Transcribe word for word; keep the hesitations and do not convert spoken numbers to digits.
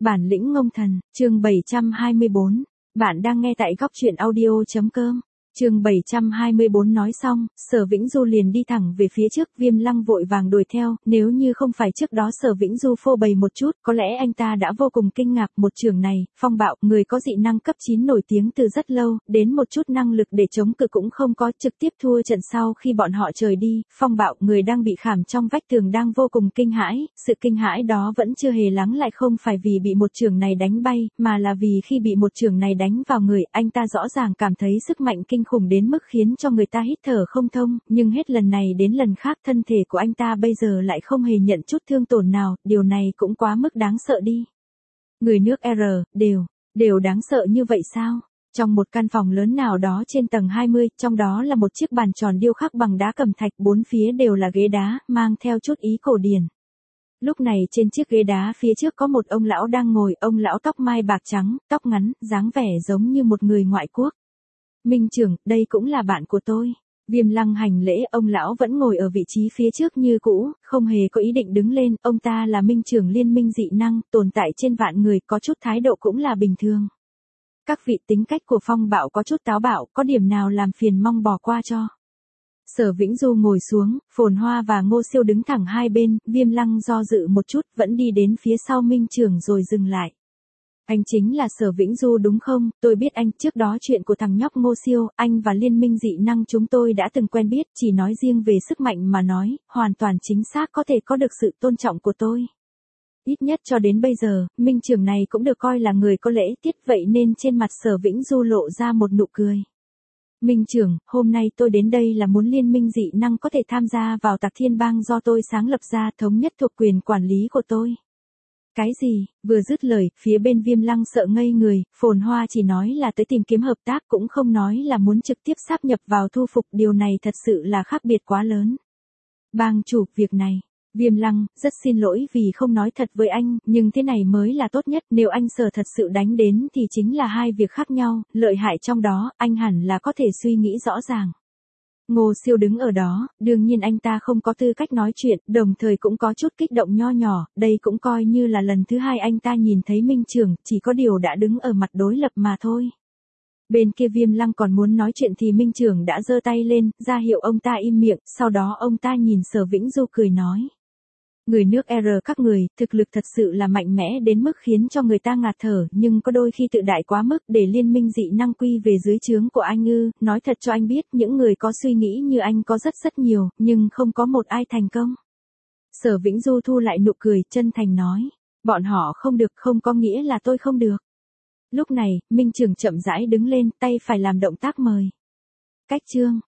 Bản lĩnh ngông thần, chương bảy trăm hai mươi bốn. Bạn đang nghe tại góc truyện audio chấm com. Chương bảy trăm hai mươi bốn nói xong, Sở Vĩnh Du liền đi thẳng về phía trước, Viêm Lăng vội vàng đuổi theo, nếu như không phải trước đó Sở Vĩnh Du phô bày một chút, có lẽ anh ta đã vô cùng kinh ngạc. Một trường này, Phong Bạo, người có dị năng cấp chín nổi tiếng từ rất lâu, đến một chút năng lực để chống cự cũng không có, trực tiếp thua trận. Sau khi bọn họ rời đi, Phong Bạo, người đang bị khảm trong vách tường đang vô cùng kinh hãi, sự kinh hãi đó vẫn chưa hề lắng lại, không phải vì bị một trường này đánh bay, mà là vì khi bị một trường này đánh vào người, anh ta rõ ràng cảm thấy sức mạnh kinh khủng đến mức khiến cho người ta hít thở không thông, nhưng hết lần này đến lần khác thân thể của anh ta bây giờ lại không hề nhận chút thương tổn nào, điều này cũng quá mức đáng sợ đi. Người nước R, đều, đều đáng sợ như vậy sao? Trong một căn phòng lớn nào đó trên tầng hai mươi, trong đó là một chiếc bàn tròn điêu khắc bằng đá cẩm thạch, bốn phía đều là ghế đá, mang theo chút ý cổ điển. Lúc này trên chiếc ghế đá phía trước có một ông lão đang ngồi, ông lão tóc mai bạc trắng, tóc ngắn, dáng vẻ giống như một người ngoại quốc. Minh trưởng, đây cũng là bạn của tôi. Viêm Lăng hành lễ, ông lão vẫn ngồi ở vị trí phía trước như cũ, không hề có ý định đứng lên, ông ta là minh trưởng liên minh dị năng, tồn tại trên vạn người, có chút thái độ cũng là bình thường. Các vị, tính cách của Phong Bạo có chút táo bạo, có điểm nào làm phiền mong bỏ qua cho. Sở Vĩnh Du ngồi xuống, Phồn Hoa và Ngô Siêu đứng thẳng hai bên, Viêm Lăng do dự một chút, vẫn đi đến phía sau minh trưởng rồi dừng lại. Anh chính là Sở Vĩnh Du đúng không? Tôi biết anh, trước đó chuyện của thằng nhóc Ngô Siêu, anh và liên minh dị năng chúng tôi đã từng quen biết, chỉ nói riêng về sức mạnh mà nói, hoàn toàn chính xác có thể có được sự tôn trọng của tôi. Ít nhất cho đến bây giờ, minh trưởng này cũng được coi là người có lễ tiết, vậy nên trên mặt Sở Vĩnh Du lộ ra một nụ cười. Minh trưởng, hôm nay tôi đến đây là muốn liên minh dị năng có thể tham gia vào Tạc Thiên Bang do tôi sáng lập ra, thống nhất thuộc quyền quản lý của tôi. Cái gì? Vừa dứt lời, phía bên Viêm Lăng sợ ngây người, Phồn Hoa chỉ nói là tới tìm kiếm hợp tác, cũng không nói là muốn trực tiếp sáp nhập vào thu phục, điều này thật sự là khác biệt quá lớn. Bang chủ, việc này, Viêm Lăng, rất xin lỗi vì không nói thật với anh, nhưng thế này mới là tốt nhất, nếu anh Sở thật sự đánh đến thì chính là hai việc khác nhau, lợi hại trong đó, anh hẳn là có thể suy nghĩ rõ ràng. Ngô Siêu đứng ở đó, đương nhiên anh ta không có tư cách nói chuyện, đồng thời cũng có chút kích động nho nhỏ, đây cũng coi như là lần thứ hai anh ta nhìn thấy minh trưởng, chỉ có điều đã đứng ở mặt đối lập mà thôi. Bên kia Viêm Lăng còn muốn nói chuyện thì minh trưởng đã giơ tay lên, ra hiệu ông ta im miệng, sau đó ông ta nhìn Sở Vĩnh Du cười nói. Người nước R các người, thực lực thật sự là mạnh mẽ đến mức khiến cho người ta ngạt thở, nhưng có đôi khi tự đại quá mức, để liên minh dị năng quy về dưới trướng của anh ư, nói thật cho anh biết, những người có suy nghĩ như anh có rất rất nhiều, nhưng không có một ai thành công. Sở Vĩnh Du thu lại nụ cười, chân thành nói, bọn họ không được không có nghĩa là tôi không được. Lúc này, minh trưởng chậm rãi đứng lên, tay phải làm động tác mời. Cách chương.